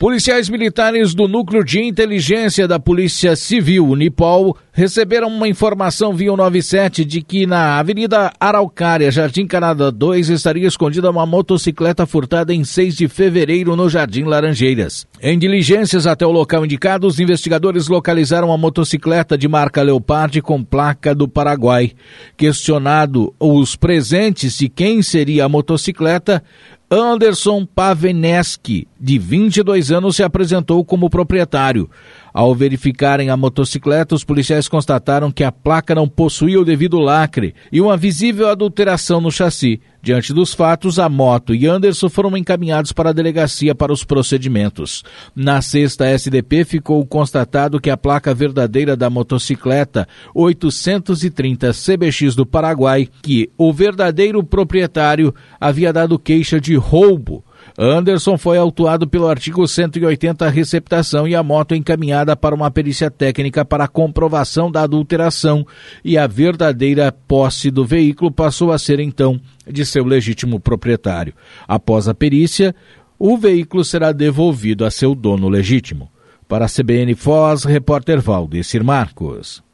Policiais militares do Núcleo de Inteligência da Polícia Civil, Unipol, receberam uma informação via 97 de que na Avenida Araucária, Jardim Canadá 2, estaria escondida uma motocicleta furtada em 6 de fevereiro no Jardim Laranjeiras. Em diligências até o local indicado, os investigadores localizaram a motocicleta de marca Leopard com placa do Paraguai. Questionado os presentes de quem seria a motocicleta, Anderson Paveneski, de 22 anos, se apresentou como proprietário. Ao verificarem a motocicleta, os policiais constataram que a placa não possuía o devido lacre e uma visível adulteração no chassi. Diante dos fatos, a moto e Anderson foram encaminhados para a delegacia para os procedimentos. Na sexta SDP ficou constatado que a placa verdadeira da motocicleta 830 CBX do Paraguai, que o verdadeiro proprietário havia dado queixa de roubo. Anderson foi autuado pelo artigo 180 receptação e a moto encaminhada para uma perícia técnica para a comprovação da adulteração, e a verdadeira posse do veículo passou a ser então de seu legítimo proprietário. Após a perícia, o veículo será devolvido a seu dono legítimo. Para a CBN Foz, repórter Valdecir Marcos.